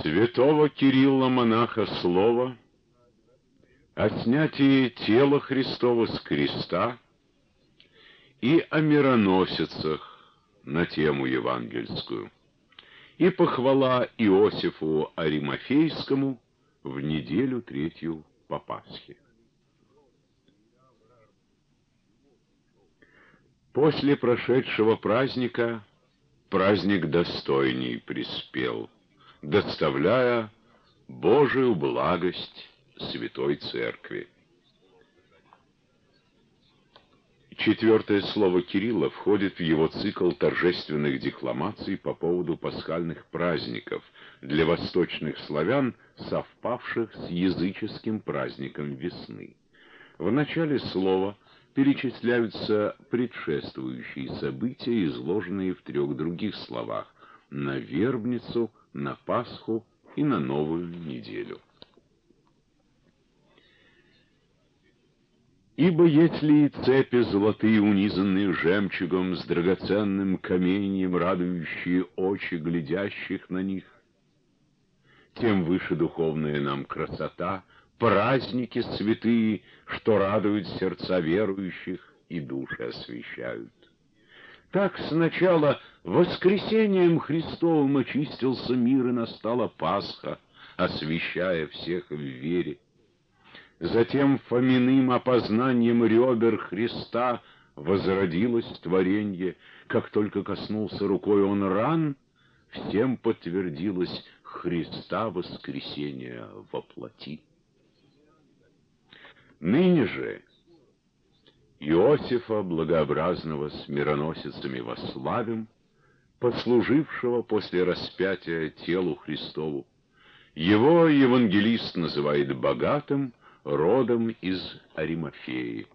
Святого Кирилла монаха слово о снятии тела Христова с креста и о мироносицах на тему евангельскую, и похвала Иосифу Аримафейскому в неделю третью по Пасхе. После прошедшего праздника праздник достойней приспел, доставляя Божию благость Святой Церкви. Четвертое слово Кирилла входит в его цикл торжественных декламаций по поводу пасхальных праздников для восточных славян, совпавших с языческим праздником весны. В начале слова перечисляются предшествующие события, изложенные в 3 других словах: на Вербницу, на Пасху и на Новую неделю. «Ибо если цепи золотые, унизанные жемчугом, с драгоценным каменьем, радующие очи глядящих на них, тем выше духовная нам красота, праздники святые, что радуют сердца верующих и души освящают. Так сначала воскресением Христовым очистился мир, и настала Пасха, освящая всех в вере. Затем Фоминым опознанием ребер Христа возродилось творенье, как только коснулся рукой он ран, всем подтвердилось Христа воскресения во плоти. Ныне же Иосифа Благообразного с мироносицами восславим, послужившего после распятия телу Христову. Его евангелист называет богатым, родом из Аримафеи.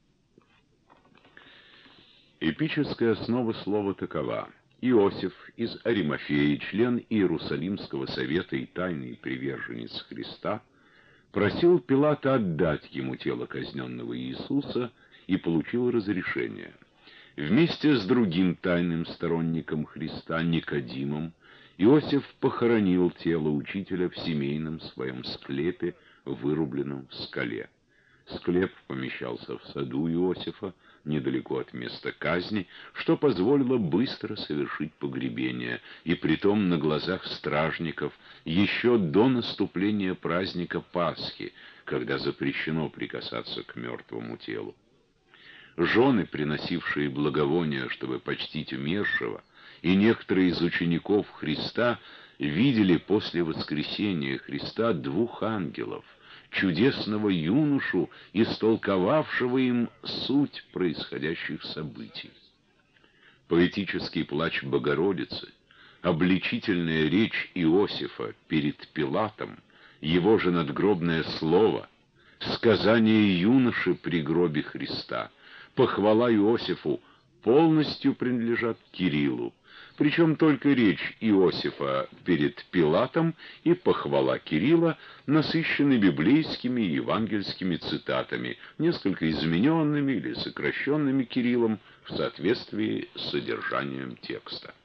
Эпическая основа слова такова: Иосиф из Аримафеи, член Иерусалимского совета и тайный приверженец Христа, просил Пилата отдать ему тело казненного Иисуса и получил разрешение. Вместе с другим тайным сторонником Христа, Никодимом, Иосиф похоронил тело учителя в семейном своем склепе, вырубленном в скале. Склеп помещался в саду Иосифа, недалеко от места казни, что позволило быстро совершить погребение, и притом на глазах стражников, еще до наступления праздника Пасхи, когда запрещено прикасаться к мертвому телу. Жены, приносившие благовония, чтобы почтить умершего, и некоторые из учеников Христа видели после воскресения Христа 2 ангелов, чудесного юношу, истолковавшего им суть происходящих событий. Поэтический плач Богородицы, обличительная речь Иосифа перед Пилатом, его же надгробное слово, сказание юноши при гробе Христа, похвала Иосифу полностью принадлежат Кириллу, причем только речь Иосифа перед Пилатом и похвала Кирилла насыщены библейскими и евангельскими цитатами, несколько измененными или сокращенными Кириллом в соответствии с содержанием текста.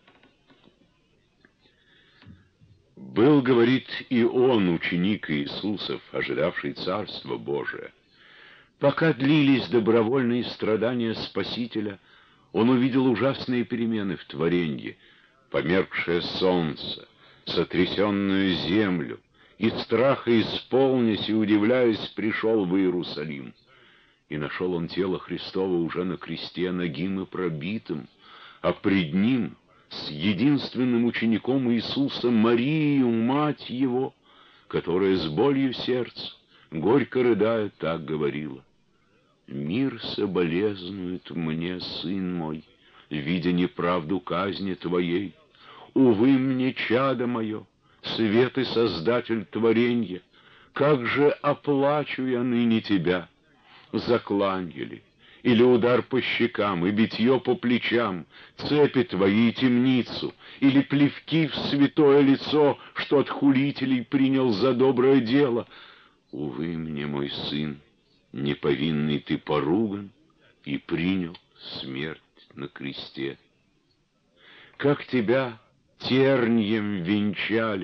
«Был, — говорит, — и он, ученик Иисусов, ожидавший Царства Божия. Пока длились добровольные страдания Спасителя, он увидел ужасные перемены в творенье: померкшее солнце, сотрясенную землю, и страха исполнясь и удивляясь, пришел в Иерусалим. И нашел он тело Христово уже на кресте, нагим и пробитым, а пред ним с единственным учеником Иисуса Марию, мать его, которая с болью сердца, горько рыдая, так говорила: «Мир соболезнует мне, сын мой, видя неправду казни твоей. Увы мне, чадо мое, свет и создатель творенья, как же оплачу я ныне тебя! Закланье ли, или удар по щекам и битье по плечам, цепи твои и темницу, или плевки в святое лицо, что от хулителей принял за доброе дело? Увы мне, мой сын, неповинный ты поруган и принял смерть на кресте. Как тебя тернием венчали,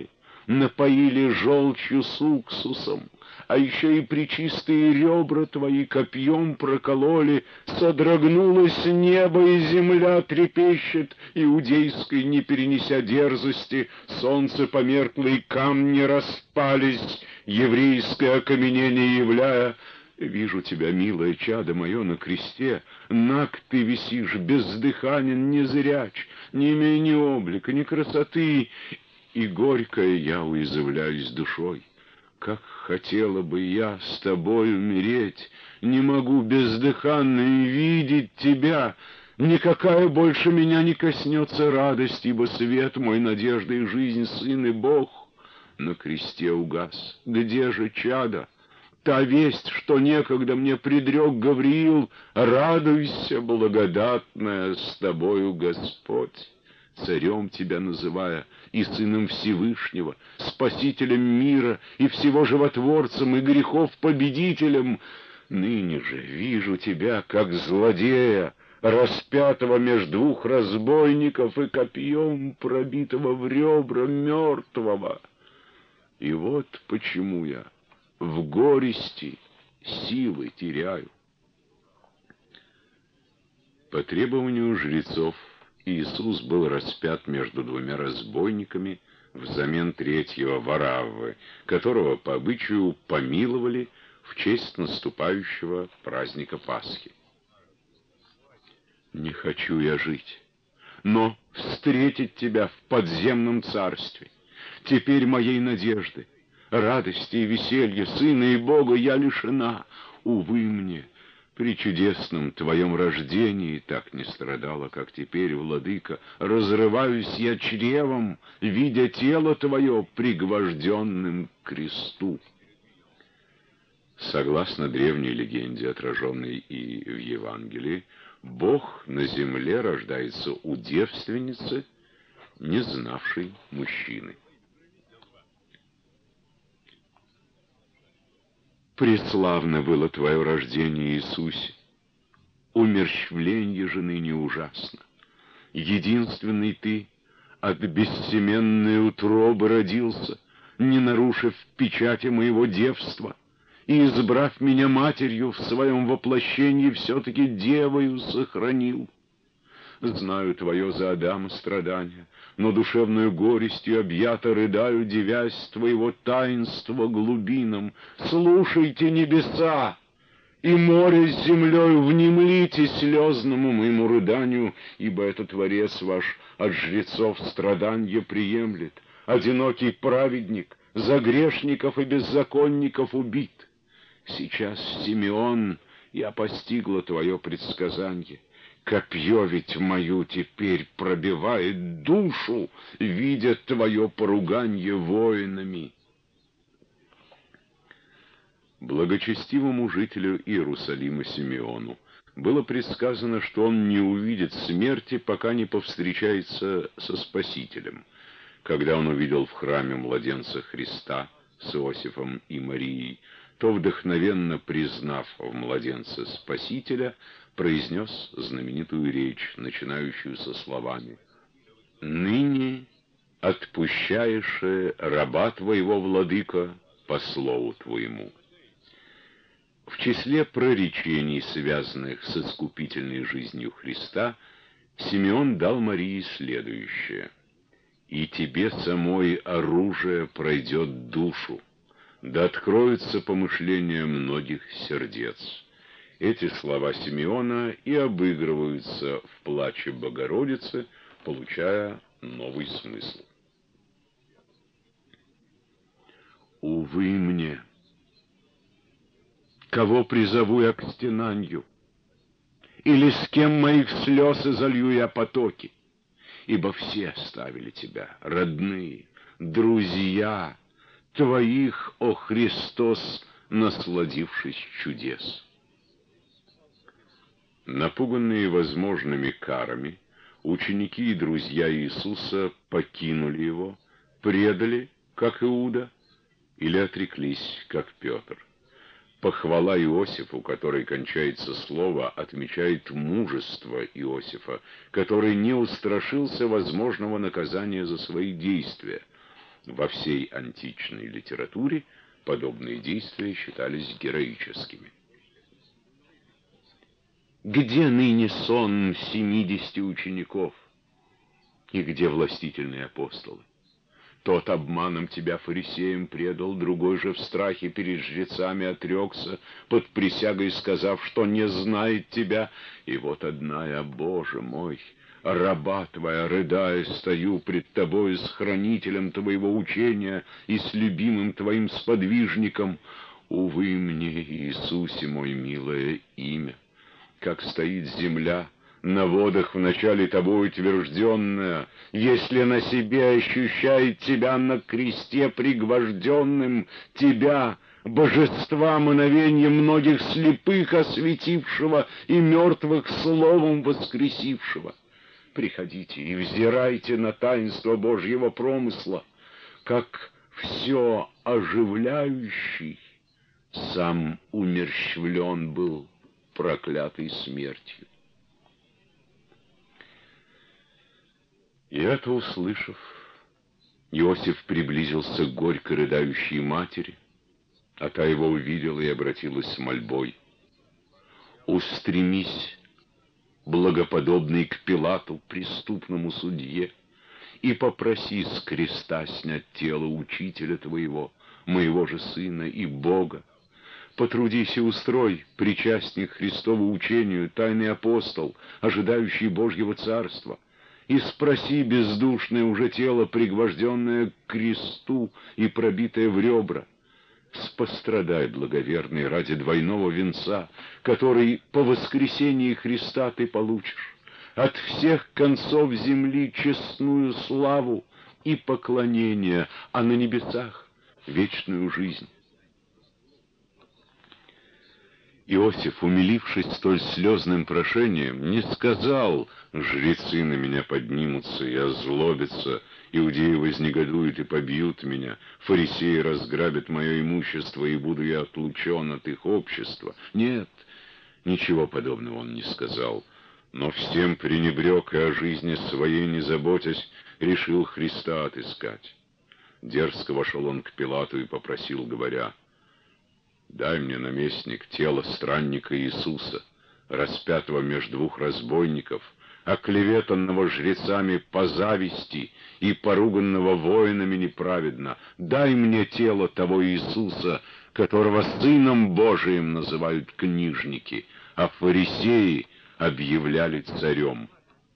напоили желчью с уксусом, а еще и пречистые ребра твои копьем прокололи, содрогнулось небо, и земля трепещет, иудейской не перенеся дерзости, солнце померкло, и камни распались, еврейское окаменение являя. Вижу тебя, милое чадо мое, на кресте, наг ты висишь, бездыханен, незряч, не имея ни облика, ни красоты, и горькая я уязвляюсь душой. Как хотела бы я с тобой умереть, не могу бездыханно и видеть тебя. Никакая больше меня не коснется радость, ибо свет мой, надежда и жизнь, Сын и Бог, на кресте угас. Где же чадо? Та весть, что некогда мне предрек Гавриил, радуйся, благодатная, с тобою Господь, царем тебя называя, и сыном Всевышнего, спасителем мира, и всего животворцем, и грехов победителем. Ныне же вижу тебя, как злодея, распятого меж двух разбойников и копьем пробитого в ребра мертвого. И вот почему я в горести силы теряю. По требованию жрецов Иисус был распят между двумя разбойниками взамен третьего Вараввы, которого по обычаю помиловали в честь наступающего праздника Пасхи. Не хочу я жить, но встретить тебя в подземном царстве. Теперь моей надежды, радости и веселья, Сына и Бога я лишена. Увы мне, при чудесном твоем рождении так не страдала, как теперь, владыка. Разрываюсь я чревом, видя тело твое пригвожденным к кресту. Согласно древней легенде, отраженной и в Евангелии, Бог на земле рождается у девственницы, не знавшей мужчины. Преславно было твое рождение, Иисусе, умерщвленье же ныне ужасно. Единственный ты от бессеменной утробы родился, не нарушив печати моего девства, и, избрав меня матерью, в своем воплощении все-таки девою сохранил. Знаю твое за Адама страдания, но душевную горестью объято рыдаю, дивясь твоего таинства глубинам. Слушайте, небеса, и море с землей, внемлите слезному моему рыданию, ибо это Творец ваш от жрецов страданья приемлет. Одинокий праведник за грешников и беззаконников убит. Сейчас, Симеон, я постигла твое предсказанье. Копье ведь мою теперь пробивает душу, видя твое поруганье воинами. Благочестивому жителю Иерусалима Симеону было предсказано, что он не увидит смерти, пока не повстречается со Спасителем. Когда он увидел в храме младенца Христа с Иосифом и Марией, то, вдохновенно признав в младенце Спасителя, произнес знаменитую речь, начинающуюся словами: «Ныне отпущаешь раба твоего, владыка, по слову твоему». В числе проречений, связанных с искупительной жизнью Христа, Симеон дал Марии следующее: «И тебе самой оружие пройдет душу, да откроются помышления многих сердец». Эти слова Симеона и обыгрываются в плаче Богородицы, получая новый смысл. Увы мне, кого призову я к стенанью, или с кем моих слез изолью я потоки, ибо все оставили тебя, родные, друзья твоих, о Христос, насладившись чудес. Напуганные возможными карами, ученики и друзья Иисуса покинули его, предали, как Иуда, или отреклись, как Петр. Похвала Иосифу, которой кончается слово, отмечает мужество Иосифа, который не устрашился возможного наказания за свои действия. Во всей античной литературе подобные действия считались героическими. Где ныне сон 70 учеников? И где властительные апостолы? Тот обманом тебя фарисеям предал, другой же в страхе перед жрецами отрекся, под присягой сказав, что не знает тебя. И вот одна я, Боже мой, раба твоя, рыдая, стою пред тобой с хранителем твоего учения и с любимым твоим сподвижником. Увы мне, Иисусе мой, милое имя, как стоит земля на водах в начале тобой утвержденная, если на себе ощущает тебя на кресте пригвожденным, тебя, божества мановенья многих слепых осветившего и мертвых словом воскресившего. Приходите и взирайте на таинство Божьего промысла, как все оживляющий сам умерщвлен был проклятой смертью. И это услышав, Иосиф приблизился к горько рыдающей матери, а та его увидела и обратилась с мольбой: «Устремись, благоподобный, к Пилату, преступному судье, и попроси с креста снять тело учителя твоего, моего же сына и Бога. Потрудись и устрой, причастник Христову учению, тайный апостол, ожидающий Божьего царства, и спроси бездушное уже тело, пригвожденное к кресту и пробитое в ребра. Спострадай, благоверный, ради двойного венца, который по воскресении Христа ты получишь, от всех концов земли честную славу и поклонение, а на небесах вечную жизнь». Иосиф, умилившись столь слезным прошением, не сказал: «Жрецы на меня поднимутся и озлобятся, иудеи вознегодуют и побьют меня, фарисеи разграбят мое имущество, и буду я отлучен от их общества». Нет, ничего подобного он не сказал, но всем пренебрег и о жизни своей не заботясь, решил Христа отыскать. Дерзко вошел он к Пилату и попросил, говоря: «Дай мне, наместник, тело странника Иисуса, распятого меж двух разбойников, оклеветанного жрецами по зависти и поруганного воинами неправедно. Дай мне тело того Иисуса, которого Сыном Божиим называют книжники, а фарисеи объявляли царем».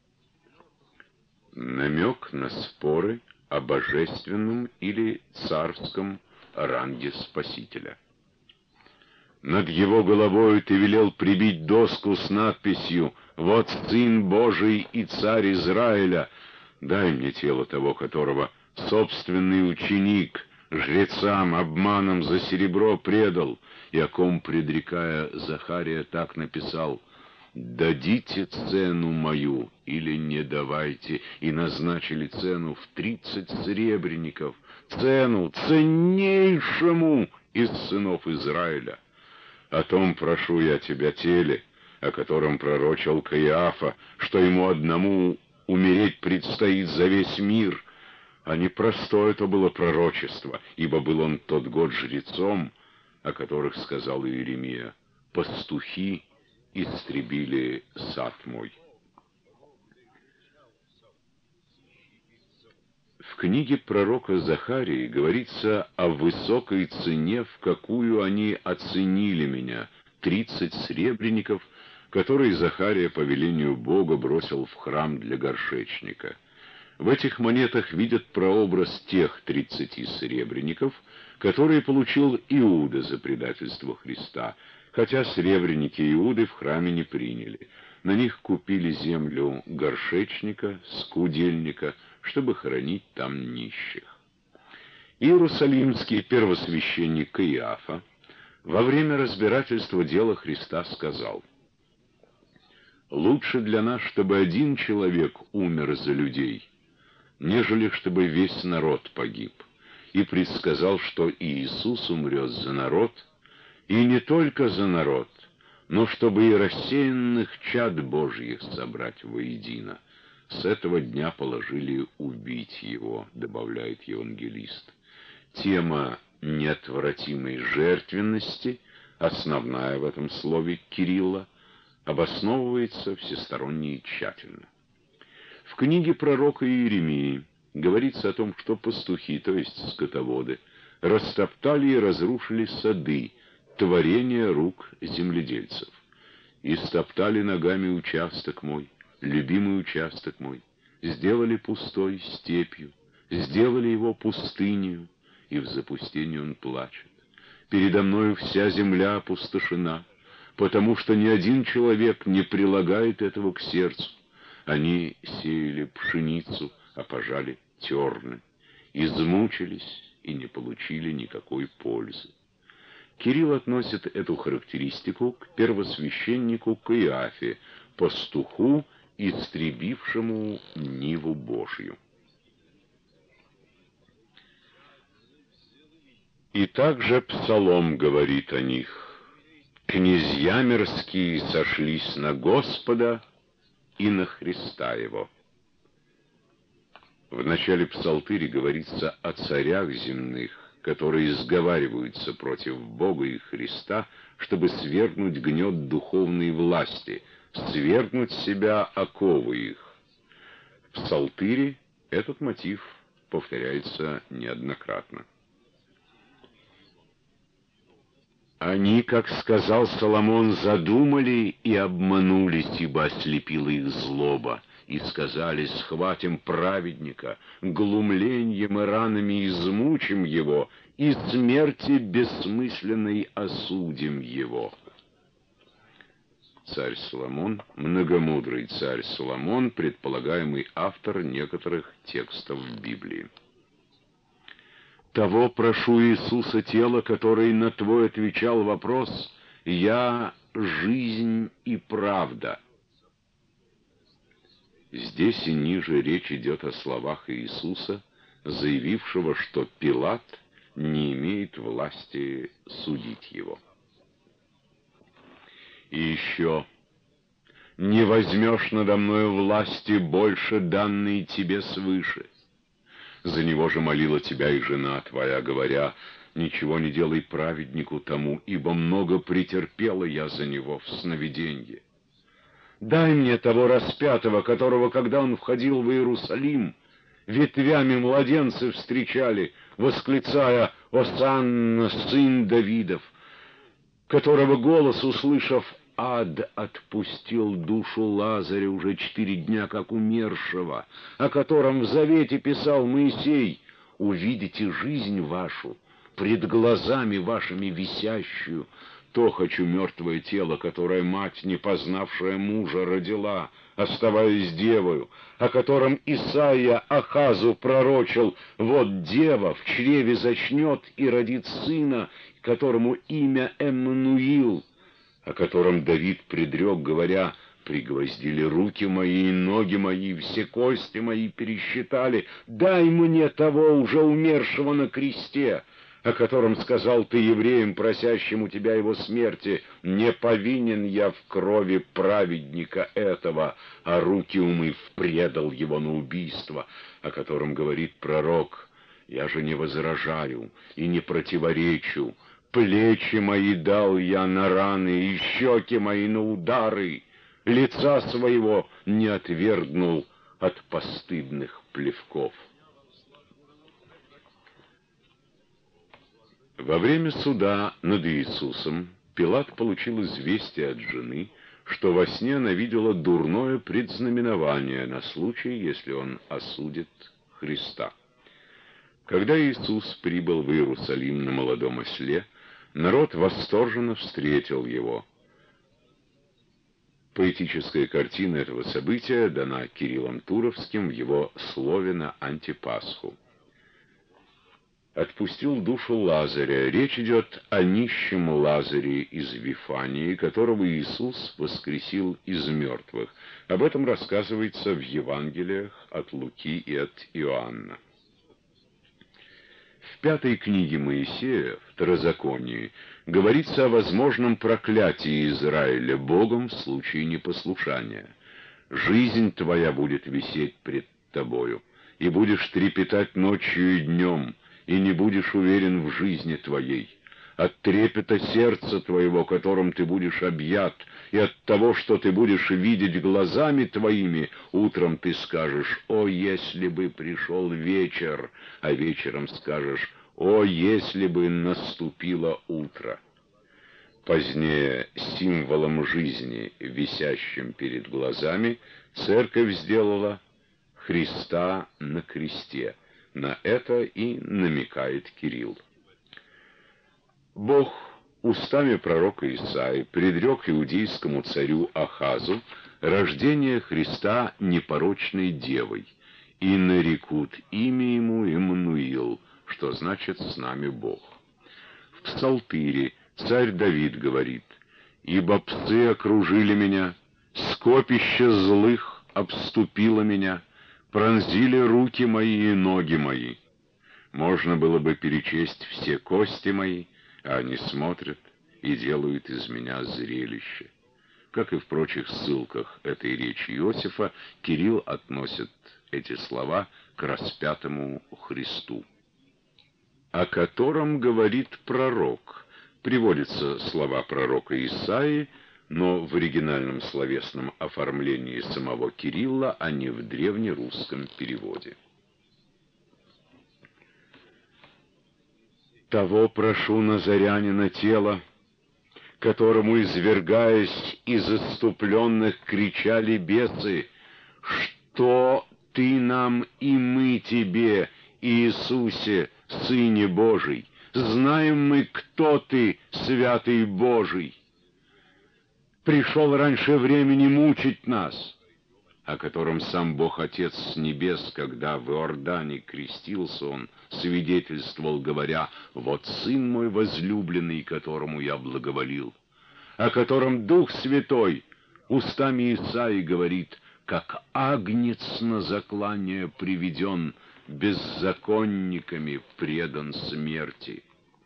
Намек на споры о божественном или царском ранге Спасителя. Над его головой ты велел прибить доску с надписью: «Вот Сын Божий и Царь Израиля». Дай мне тело того, которого собственный ученик жрецам обманом за серебро предал, и о ком, предрекая, Захария так написал: «Дадите цену мою или не давайте», и назначили цену в 30 серебряников, цену ценнейшему из сынов Израиля. О том прошу я тебя теле, о котором пророчил Каиафа, что ему одному умереть предстоит за весь мир. А не простое то было пророчество, ибо был он тот год жрецом, о которых сказал Иеремия: «Пастухи истребили сад мой». В книге пророка Захарии говорится о высокой цене, в какую они оценили меня, 30 сребреников, которые Захария по велению Бога бросил в храм для горшечника. В этих монетах видят прообраз тех 30 сребреников, которые получил Иуда за предательство Христа, хотя сребреники Иуды в храме не приняли. На них купили землю горшечника, скудельника, чтобы хоронить там нищих. Иерусалимский первосвященник Каиафа во время разбирательства дела Христа сказал: «Лучше для нас, чтобы один человек умер за людей, нежели чтобы весь народ погиб». И предсказал, что Иисус умрет за народ, и не только за народ, но чтобы и рассеянных чад Божьих собрать воедино. с этого дня положили убить его, добавляет евангелист. Тема неотвратимой жертвенности, основная в этом слове Кирилла, обосновывается всесторонне и тщательно. В книге пророка Иеремии говорится о том, что пастухи, то есть скотоводы, растоптали и разрушили сады, творение рук земледельцев. «И стоптали ногами участок мой, любимый участок мой, сделали пустой степью, сделали его пустынью, и в запустении он плачет. Передо мною вся земля опустошена, потому что ни один человек не прилагает этого к сердцу. Они сеяли пшеницу, а пожали терны, измучились и не получили никакой пользы». Кирилл относит эту характеристику к первосвященнику Каиафе, пастуху, истребившему ниву Божью. И также Псалом говорит о них: «Князья мирские сошлись на Господа и на Христа Его». В начале Псалтыри говорится о царях земных, которые сговариваются против Бога и Христа, чтобы свергнуть гнет духовной власти, свергнуть с себя оковы их. В Псалтыре этот мотив повторяется неоднократно. Они, как сказал Соломон, задумали и обманулись, ибо ослепила их злоба, и сказали: схватим праведника, глумленьем и ранами измучим его, и смерти бессмысленной осудим его. Царь Соломон, многомудрый царь Соломон, предполагаемый автор некоторых текстов Библии. Того прошу Иисуса тела, который на твой отвечал вопрос: «Я жизнь и правда». Здесь и ниже речь идет о словах Иисуса, заявившего, что Пилат не имеет власти судить его. И еще: «Не возьмешь надо мною власти больше, данной тебе свыше». За него же молила тебя и жена твоя, говоря: «Ничего не делай праведнику тому, ибо много претерпела я за него в сновиденье. Дай мне того распятого, которого, когда он входил в Иерусалим, ветвями младенцы встречали, восклицая: «Осанна, сын Давидов», которого голос, услышав, ад отпустил душу Лазаря уже 4 дня как умершего, о котором в Завете писал Моисей: «Увидите жизнь вашу, пред глазами вашими висящую, то хочу мертвое тело, которое мать, не познавшая мужа, родила, оставаясь девою, о котором Исаия Ахазу пророчил: вот дева в чреве зачнет и родит сына, которому имя Эммануил», о котором Давид предрек, говоря: «Пригвоздили руки мои и ноги мои, все кости мои пересчитали, дай мне того уже умершего на кресте», о котором сказал ты евреям, просящим у тебя его смерти: «Не повинен я в крови праведника этого, а руки умыв предал его на убийство», о котором говорит пророк: «Я же не возражаю и не противоречу, плечи мои дал я на раны, и щеки мои на удары, лица своего не отвергнул от постыдных плевков». Во время суда над Иисусом Пилат получил известие от жены, что во сне она видела дурное предзнаменование на случай, если он осудит Христа. Когда Иисус прибыл в Иерусалим на молодом осле, народ восторженно встретил его. Поэтическая картина этого события дана Кириллом Туровским в его слове на Антипасху. «Отпустил душу Лазаря». Речь идет о нищем Лазаре из Вифании, которого Иисус воскресил из мертвых. Об этом рассказывается в Евангелиях от Луки и от Иоанна. В 5 книге Моисея, Второзаконии, говорится о возможном проклятии Израиля Богом в случае непослушания. Жизнь твоя будет висеть пред тобою, и будешь трепетать ночью и днем, и не будешь уверен в жизни твоей. От трепета сердца твоего, которым ты будешь объят, и от того, что ты будешь видеть глазами твоими, утром ты скажешь: «О, если бы пришел вечер!» А вечером скажешь: «О, если бы наступило утро!» Позднее символом жизни, висящим перед глазами, церковь сделала Христа на кресте. На это и намекает Кирилл. Бог устами пророка Исаии предрек иудейскому царю Ахазу рождение Христа непорочной девой, и нарекут имя ему Иммануил, что значит «с нами Бог». В Псалтире царь Давид говорит: «Ибо псы окружили меня, скопище злых обступило меня, пронзили руки мои и ноги мои». Можно было бы перечесть все кости мои, а они смотрят и делают из меня зрелище. Как и в прочих ссылках этой речи Иосифа, Кирилл относит эти слова к распятому Христу, о котором говорит пророк. Приводятся слова пророка Исаии, но в оригинальном словесном оформлении самого Кирилла, а не в древнерусском переводе. «Того прошу назарянина тело, которому, извергаясь из исступленных, кричали бесы: что ты нам и мы тебе, Иисусе, Сыне Божий? Знаем мы, кто ты, святый Божий. Пришел раньше времени мучить нас», о котором сам Бог Отец с небес, когда в Иордане крестился он, свидетельствовал, говоря: «Вот Сын мой возлюбленный, которому я благоволил», о котором Дух Святой устами Исаии говорит: «Как агнец на заклание приведен, беззаконниками предан смерти».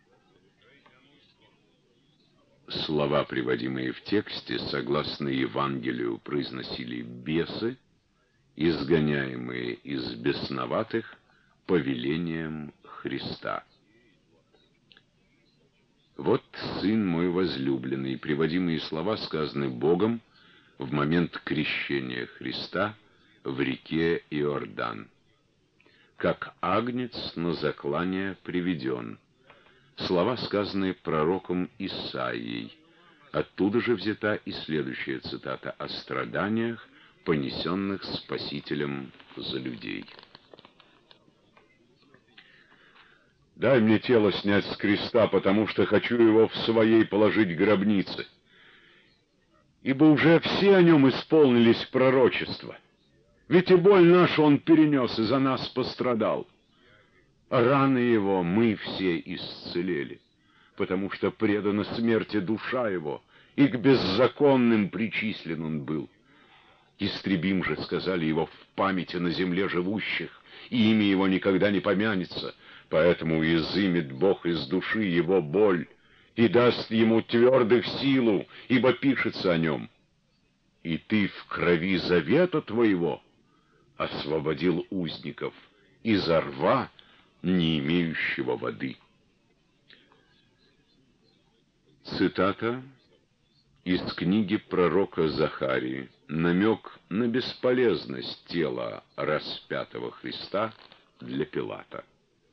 Слова, приводимые в тексте, согласно Евангелию, произносили бесы, изгоняемые из бесноватых повелением Христа. «Вот Сын мой возлюбленный», приводимые слова сказаны Богом в момент крещения Христа в реке Иордан. «Как агнец на заклание приведен». Слова, сказанные пророком Исаией. Оттуда же взята и следующая цитата о страданиях, понесенных Спасителем за людей. «Дай мне тело снять с креста, потому что хочу его в своей положить гробнице. Ибо уже все о нем исполнились пророчества. Ведь и боль нашу он перенес и за нас пострадал. Раны его мы все исцелели, потому что предана смерти душа его, и к беззаконным причислен он был. Истребим же, сказали, его в памяти на земле живущих, и имя его никогда не помянется, поэтому изымет Бог из души его боль и даст ему твердых силу, ибо пишется о нем: и ты в крови завета твоего освободил узников изо рва, не имеющего воды». Цитата из книги пророка Захарии. Намек на бесполезность тела распятого Христа для Пилата.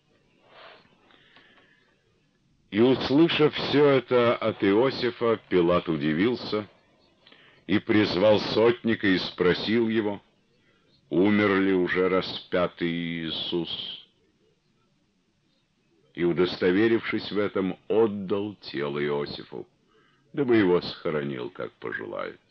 «И, услышав все это от Иосифа, Пилат удивился и призвал сотника и спросил его: умер ли уже распятый Иисус? И, удостоверившись в этом, отдал тело Иосифу, дабы его схоронил, как пожелает.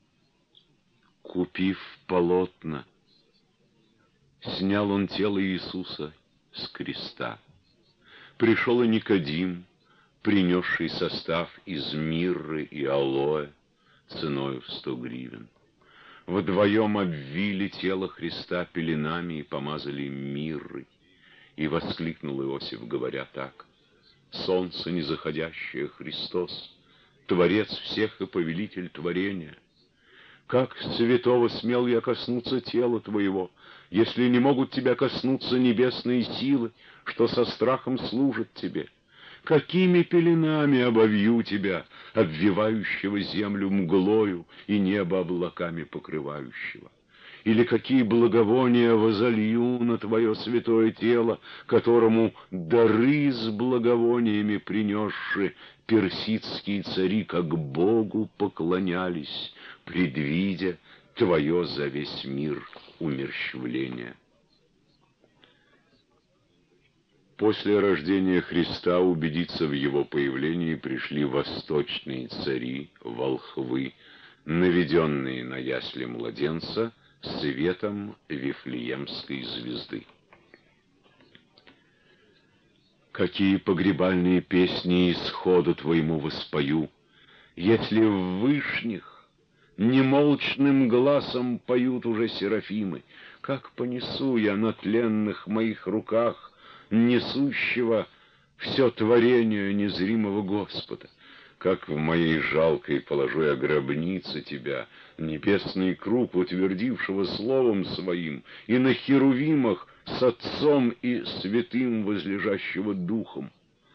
Купив полотна, снял он тело Иисуса с креста. Пришел и Никодим, принесший состав из мирры и алоэ ценою в 100 гривен. Вдвоем обвили тело Христа пеленами и помазали миррой. И воскликнул Иосиф, говоря так: «Солнце незаходящее Христос, Творец всех и повелитель творения, Как святого смел я коснуться тела твоего, если не могут тебя коснуться небесные силы, что со страхом служат тебе? Какими пеленами обовью тебя, обвивающего землю мглою и небо облаками покрывающего? Или какие благовония возолью на твое святое тело, которому дары с благовониями принесши персидские цари, как Богу поклонялись, предвидя твое за весь мир умерщвление? После рождения Христа убедиться в его появлении пришли восточные цари, волхвы, наведенные на ясли младенца светом Вифлеемской звезды. Какие погребальные песни исходу твоему воспою, если в вышних немолчным гласом поют уже серафимы, как понесу я на тленных моих руках несущего все творение незримого Господа, как в моей жалкой положу я гробнице тебя, небесный круг, утвердившего словом своим, и на херувимах с Отцом и Святым возлежащего Духом.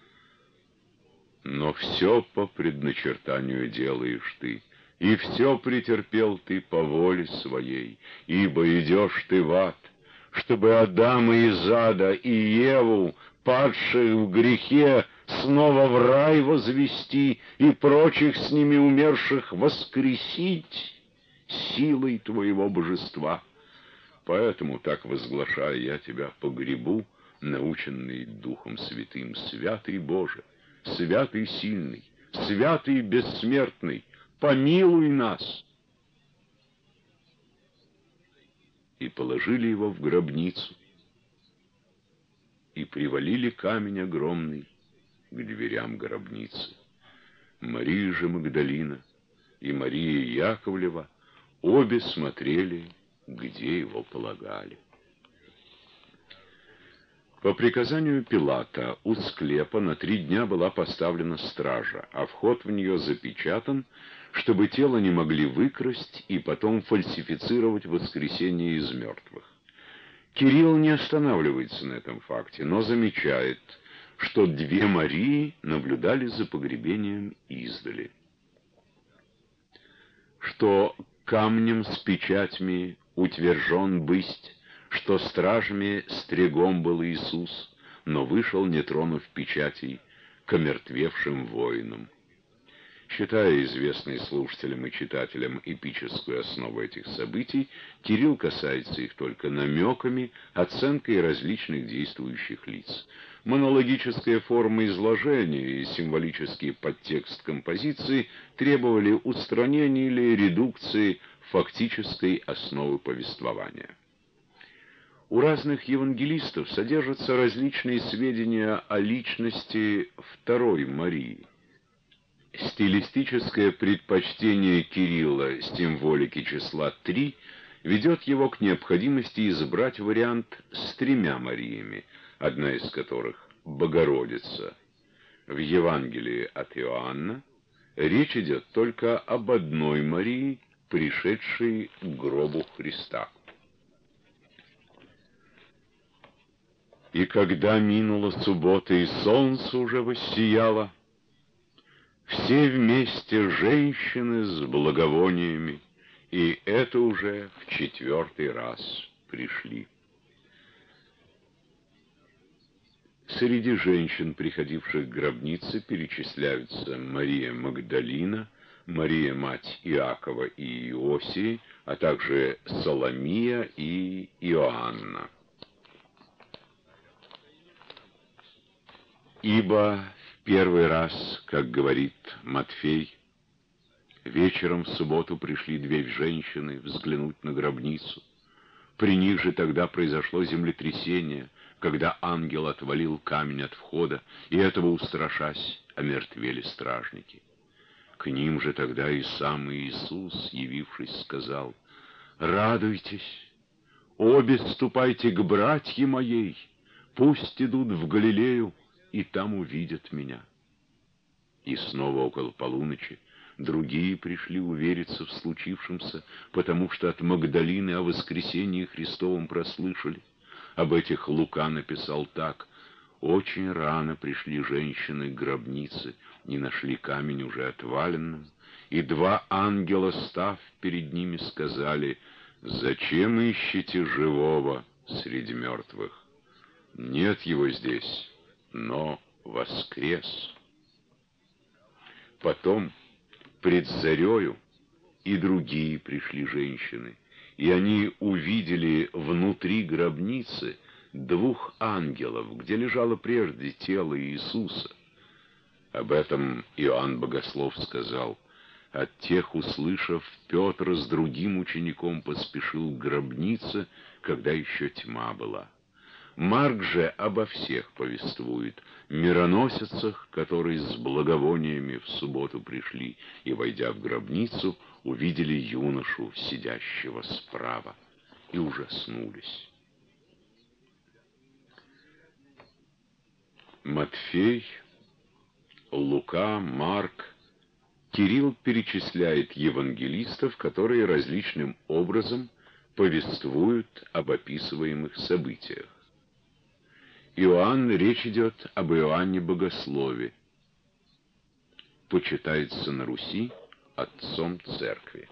Но все по предначертанию делаешь ты, и все претерпел ты по воле своей, ибо идешь ты в ад, чтобы Адама из ада и Еву, падших в грехе, снова в рай возвести и прочих с ними умерших воскресить силой твоего божества. Поэтому так возглашаю я тебя по гребу, наученный Духом Святым: святый Боже, святый сильный, святый бессмертный, помилуй нас. И положили его в гробницу, и привалили камень огромный к дверям гробницы. Мария же Магдалина и Мария Яковлева обе смотрели, где его полагали. По приказанию Пилата у склепа на 3 дня была поставлена стража, а вход в нее запечатан, чтобы тело не могли выкрасть и потом фальсифицировать воскресение из мертвых. Кирилл не останавливается на этом факте, но замечает, что 2 Марии наблюдали за погребением издали. Что камнем с печатьми утвержден бысть, что стражами стрегом был Иисус, но вышел, не тронув печатей, к омертвевшим воинам. Считая известной слушателям и читателям эпическую основу этих событий, Кирилл касается их только намеками, оценкой различных действующих лиц. Монологическая форма изложения и символический подтекст композиции требовали устранения или редукции фактической основы повествования. У разных евангелистов содержатся различные сведения о личности второй Марии. Стилистическое предпочтение Кирилла символики числа 3 ведет его к необходимости избрать вариант с 3 Мариями, одна из которых — Богородица. В Евангелии от Иоанна речь идет только об одной Марии, пришедшей к гробу Христа. И когда минула суббота и солнце уже воссияло, все вместе женщины с благовониями, и это уже в 4-й раз пришли. Среди женщин, приходивших к гробнице, перечисляются Мария Магдалина, Мария, мать Иакова и Иосии, а также Соломия и Иоанна. Ибо в 1-й раз, как говорит Матфей, вечером в субботу пришли 2 женщины взглянуть на гробницу. При них же тогда произошло землетрясение, когда ангел отвалил камень от входа, и этого устрашась, омертвели стражники. К ним же тогда и сам Иисус, явившись, сказал: «Радуйтесь, обе ступайте к братье моей, пусть идут в Галилею, и там увидят меня». И снова около полуночи другие пришли увериться в случившемся, потому что от Магдалины о воскресении Христовом прослышали. Об этих Лука написал так: «Очень рано пришли женщины к гробнице и нашли камень уже отваленным, и два ангела, став перед ними, сказали: зачем ищете живого среди мертвых? Нет его здесь, но воскрес». Потом, пред зарею, и другие пришли женщины, и они увидели внутри гробницы двух ангелов, где лежало прежде тело Иисуса. Об этом Иоанн Богослов сказал: «От тех услышав, Петр с другим учеником поспешил к гробнице, когда еще тьма была». Марк же обо всех повествует: мироносицах, которые с благовониями в субботу пришли и, войдя в гробницу, увидели юношу, сидящего справа, и ужаснулись. Матфей, Лука, Марк, Кирилл перечисляет евангелистов, которые различным образом повествуют об описываемых событиях. Иоанн, речь идет об Иоанне Богослове, почитается на Руси отцом церкви.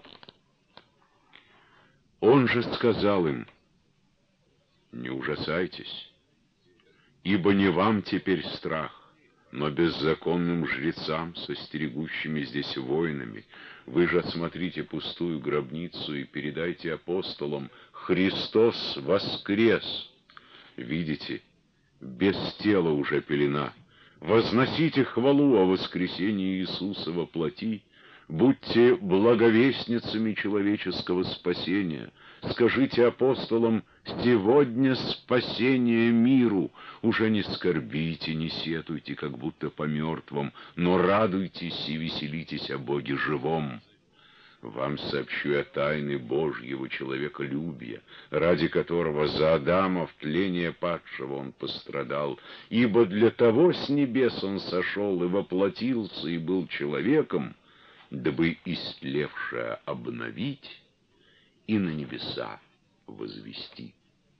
Он же сказал им: «Не ужасайтесь, ибо не вам теперь страх, но беззаконным жрецам, со стерегущими здесь воинами. Вы же осмотрите пустую гробницу и передайте апостолам: Христос воскрес! Видите, без тела уже пелена. Возносите хвалу о воскресении Иисуса во плоти, будьте благовестницами человеческого спасения. Скажите апостолам: сегодня спасение миру. Уже не скорбите, не сетуйте, как будто по мертвым, но радуйтесь и веселитесь о Боге живом. Вам сообщу я тайны Божьего человеколюбия, ради которого за Адама в тлении падшего он пострадал, ибо для того с небес он сошел и воплотился, и был человеком, дабы истлевшее обновить и на небеса возвести».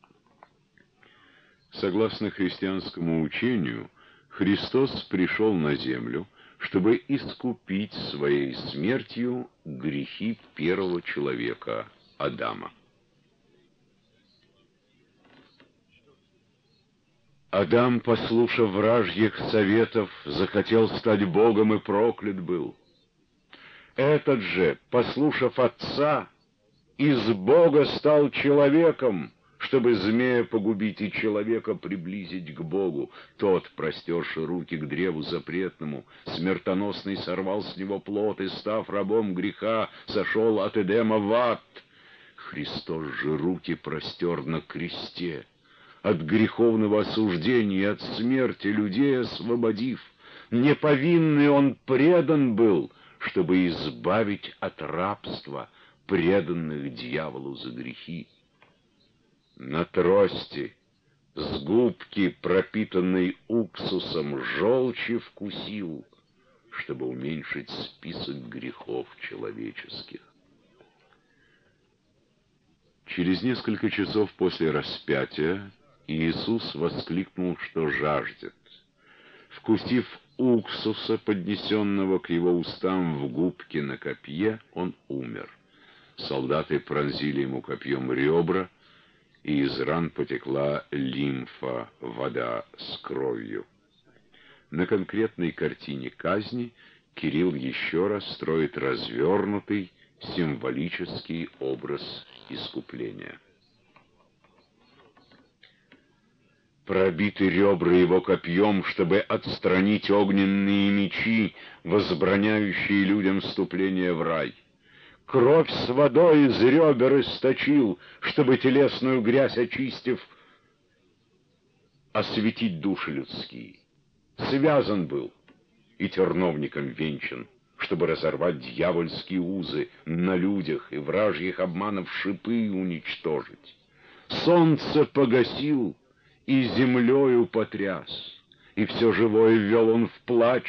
Согласно христианскому учению, Христос пришел на землю, чтобы искупить своей смертью грехи первого человека, Адама. Адам, послушав вражьих советов, захотел стать Богом и проклят был. Этот же, послушав Отца, из Бога стал человеком, чтобы змея погубить и человека приблизить к Богу. Тот, простерши руки к древу запретному, смертоносный сорвал с него плод и, став рабом греха, сошел от Эдема в ад. Христос же руки простер на кресте, от греховного осуждения и от смерти людей освободив. Неповинный он предан был, чтобы избавить от рабства преданных дьяволу за грехи. На трости, с губки, пропитанной уксусом, желчи вкусил, чтобы уменьшить список грехов человеческих. Через несколько часов после распятия Иисус воскликнул, что жаждет. Вкусив уксуса, поднесенного к его устам в губке на копье, он умер. Солдаты пронзили ему копьем ребра, и из ран потекла лимфа, вода с кровью. На конкретной картине казни Кирилл еще раз строит развернутый символический образ искупления. Пробиты ребра его копьем, чтобы отстранить огненные мечи, возбраняющие людям вступление в рай. Кровь с водой из ребер источил, чтобы, телесную грязь очистив, осветить души людские. Связан был и терновником венчан, чтобы разорвать дьявольские узы на людях и вражьих обманов шипы уничтожить. Солнце погасил и землею потряс, и все живое ввел он в плач,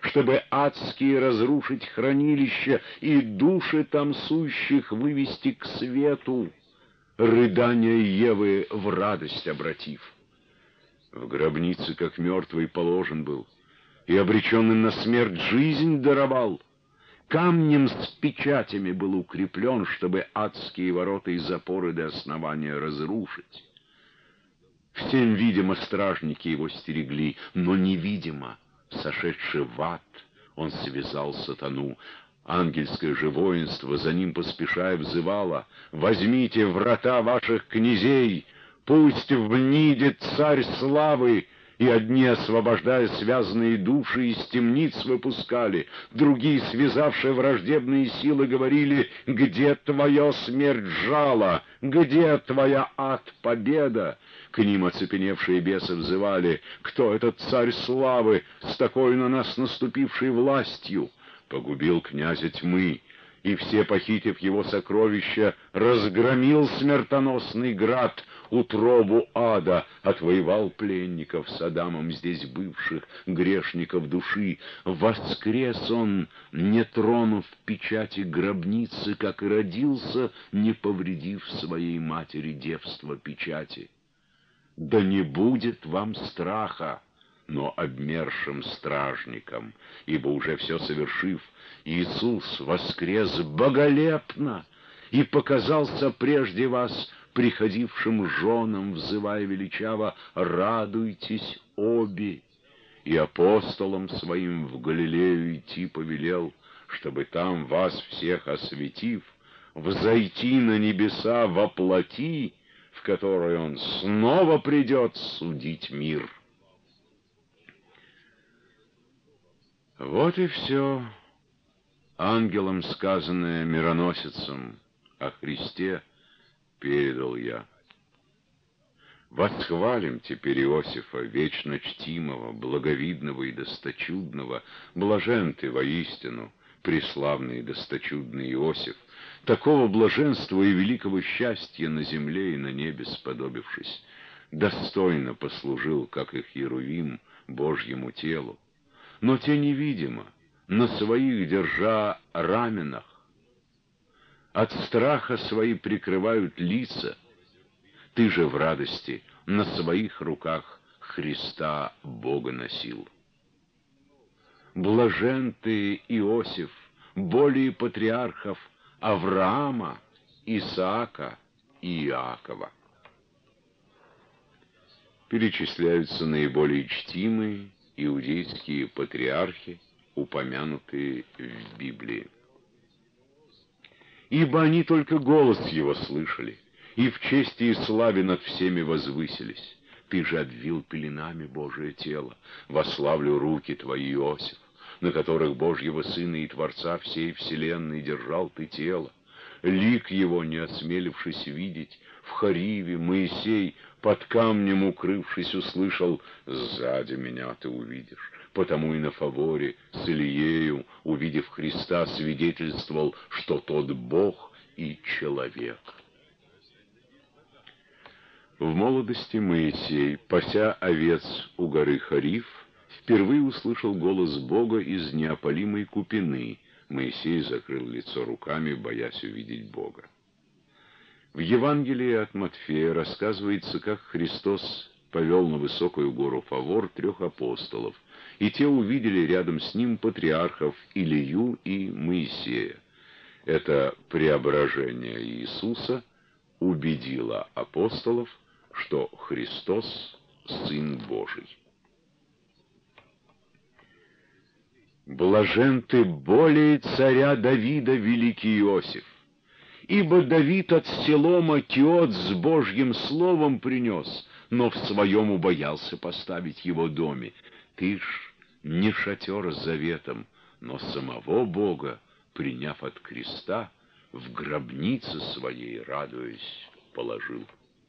чтобы адские разрушить хранилища и души там сущих вывести к свету, рыдания Евы в радость обратив. В гробнице, как мертвый, положен был, и обреченный на смерть жизнь даровал. Камнем с печатями был укреплен, чтобы адские ворота и запоры до основания разрушить. Всем видимо стражники его стерегли, но невидимо, сошедший в ад, он связал сатану. Ангельское же воинство за ним поспешая взывало: «Возьмите врата ваших князей, пусть внидет царь славы!» И одни, освобождая связанные души, из темниц выпускали, другие, связавшие враждебные силы, говорили: «Где твоя смерть жало? Где твоя ад победа?» К ним оцепеневшие бесы взывали: «Кто этот царь славы с такой на нас наступившей властью? Погубил князя тьмы, и все, похитив его сокровища, разгромил смертоносный град, утробу ада, отвоевал пленников с Адамом здесь бывших, грешников души. Воскрес он, не тронув печати гробницы, как и родился, не повредив своей матери девства печати. Да не будет вам страха, но обмершим стражникам, ибо уже все совершив, Иисус воскрес боголепно и показался прежде вас приходившим женам, взывая величаво: «Радуйтесь обе!» И апостолам своим в Галилею идти повелел, чтобы там вас всех осветив, взойти на небеса во плоти, в которой он снова придет судить мир. Вот и все, ангелом сказанное мироносицем о Христе передал я. Восхвалим теперь Иосифа, вечно чтимого, благовидного и досточудного. Блажен ты воистину, преславный и досточудный Иосиф, такого блаженства и великого счастья на земле и на небе сподобившись. Достойно послужил, как и Херувим, Божьему телу. Но те невидимо, на своих держа раменах, от страха свои прикрывают лица. Ты же в радости на своих руках Христа Бога носил. Блажен ты, Иосиф, более патриархов Авраама, Исаака и Иакова. Перечисляются наиболее чтимые иудейские патриархи, упомянутые в Библии. Ибо они только голос его слышали, и в чести и славе над всеми возвысились. Ты же обвил пеленами Божие тело. Вославлю руки твои, Иосиф, на которых Божьего Сына и Творца всей вселенной держал ты тело. Лик его, не осмелившись видеть, в Хариве Моисей, под камнем укрывшись, услышал: «Сзади меня ты увидишь». Потому и на Фаворе с Илиею, увидев Христа, свидетельствовал, что тот Бог и человек. В молодости Моисей, пася овец у горы Харив, впервые услышал голос Бога из неопалимой купины. Моисей закрыл лицо руками, боясь увидеть Бога. В Евангелии от Матфея рассказывается, как Христос повел на высокую гору Фавор 3 апостолов, и те увидели рядом с ним патриархов Илию и Моисея. Это преображение Иисуса убедило апостолов, что Христос — Сын Божий. Блажен ты более царя Давида, великий Иосиф, ибо Давид от Селома киот с Божьим словом принес, но в своем убоялся поставить его доме. Ты ж не шатер с заветом, но самого Бога, приняв от креста, в гробнице своей, радуясь, положил.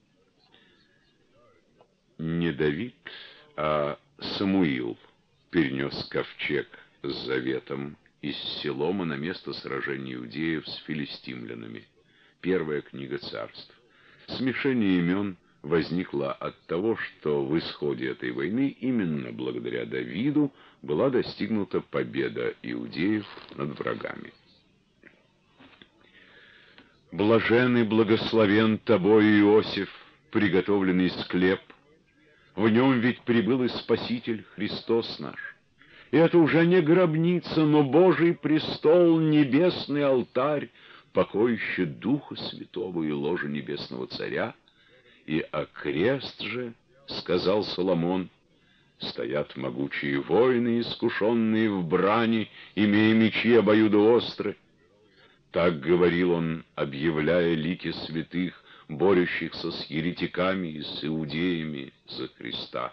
Не Давид, а Самуил перенес ковчег с заветом из Селома на место сражения иудеев с филистимлянами. Первая книга Царств. Смешение имен возникла от того, что в исходе этой войны именно благодаря Давиду была достигнута победа иудеев над врагами. Блажен и благословен тобой, Иосиф, приготовленный склеп. В нем ведь прибыл и Спаситель Христос наш. И это уже не гробница, но Божий престол, небесный алтарь, покоище Духа Святого и ложа Небесного Царя. И окрест же, сказал Соломон, стоят могучие воины, искушенные в брани, имея мечи обоюдоостры. Так говорил он, объявляя лики святых, борющихся с еретиками и с иудеями за Христа.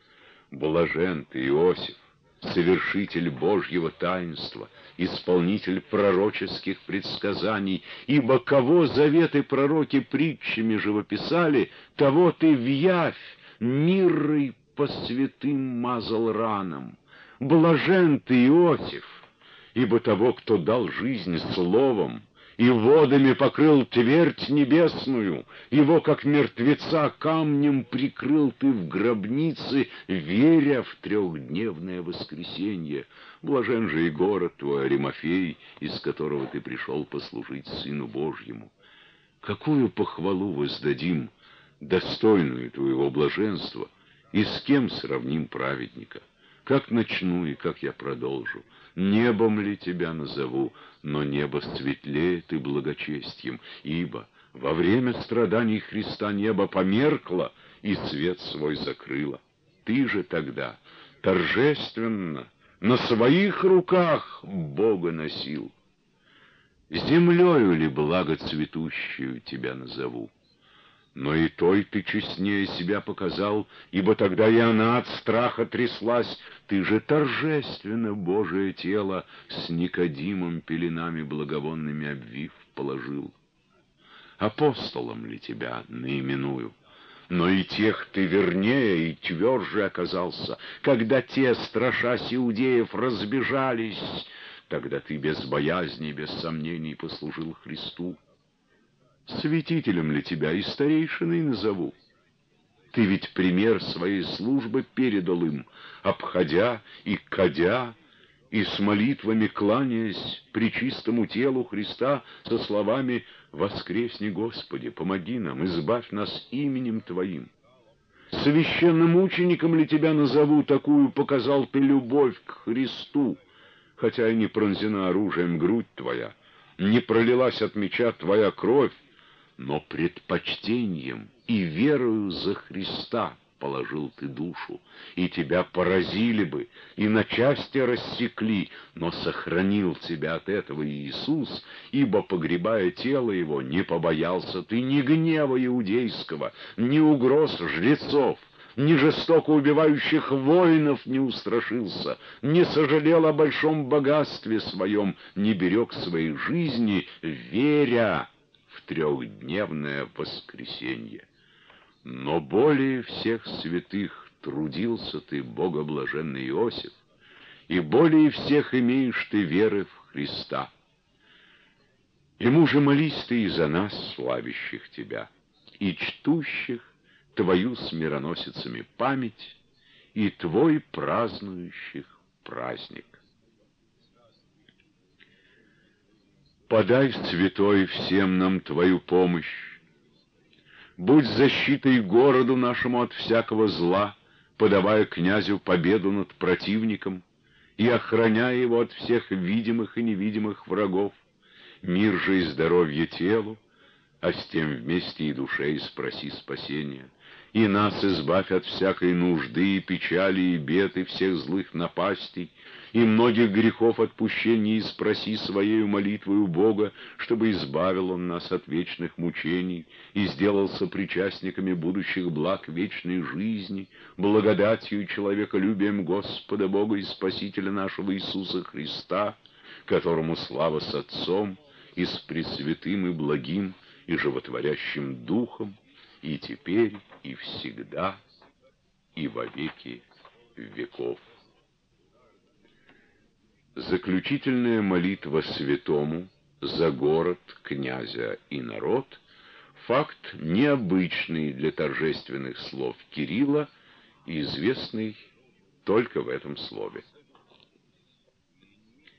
Блажен ты, Иосиф, совершитель Божьего таинства, исполнитель пророческих предсказаний, ибо кого заветы пророки притчами живописали, того ты в явь мирой по святым мазал ранам. Блажен ты, Иосиф, ибо того, кто дал жизнь словом, и водами покрыл твердь небесную, его, как мертвеца, камнем прикрыл ты в гробнице, веря в трехдневное воскресенье. Блажен же и город твой, Аримафей, из которого ты пришел послужить Сыну Божьему. Какую похвалу воздадим, достойную твоего блаженства, и с кем сравним праведника? Как начну и как я продолжу? Небом ли тебя назову, но небо светлеет и благочестием, ибо во время страданий Христа небо померкло и свет свой закрыло. Ты же тогда торжественно на своих руках Бога носил. Землею ли благоцветущую тебя назову? Но и той ты честнее себя показал, ибо тогда и она от страха тряслась. Ты же торжественно Божие тело с Никодимом пеленами благовонными обвив положил. Апостолом ли тебя наименую? Но и тех ты вернее и тверже оказался. Когда те, страшась иудеев, разбежались, тогда ты без боязни, без сомнений послужил Христу. Святителем ли тебя и старейшиной назову? Ты ведь пример своей службы передал им, обходя и кадя, и с молитвами кланяясь пречистому телу Христа со словами «Воскресни, Господи, помоги нам, избавь нас именем Твоим». Священным мучеником ли тебя назову, такую показал ты любовь к Христу, хотя и не пронзена оружием грудь твоя, не пролилась от меча твоя кровь, но предпочтением и верою за Христа положил ты душу, и тебя поразили бы, и на части рассекли, но сохранил тебя от этого Иисус, ибо, погребая тело его, не побоялся ты ни гнева иудейского, ни угроз жрецов, ни жестоко убивающих воинов не устрашился, не сожалел о большом богатстве своем, не берег своей жизни, веря в трехдневное воскресенье. Но более всех святых трудился ты, богоблаженный Иосиф, и более всех имеешь ты веры в Христа. Ему же молись ты и за нас, славящих тебя, и чтущих твою с мироносицами память, и твой празднующих праздник. Подай, святой, всем нам твою помощь, будь защитой городу нашему от всякого зла, подавая князю победу над противником и охраняя его от всех видимых и невидимых врагов, мир же и здоровье телу, а с тем вместе и душе и спроси спасения. И нас избавь от всякой нужды и печали и бед и всех злых напастей, и многих грехов отпущения, и спроси своею молитвою Бога, чтобы избавил Он нас от вечных мучений и сделался причастниками будущих благ вечной жизни, благодатью и человеколюбием Господа Бога и Спасителя нашего Иисуса Христа, которому слава с Отцом и с Пресвятым и благим и животворящим Духом, и теперь, и всегда, и во веки веков. Заключительная молитва святому за город, князя и народ Факт необычный для торжественных слов Кирилла и известный только в этом слове.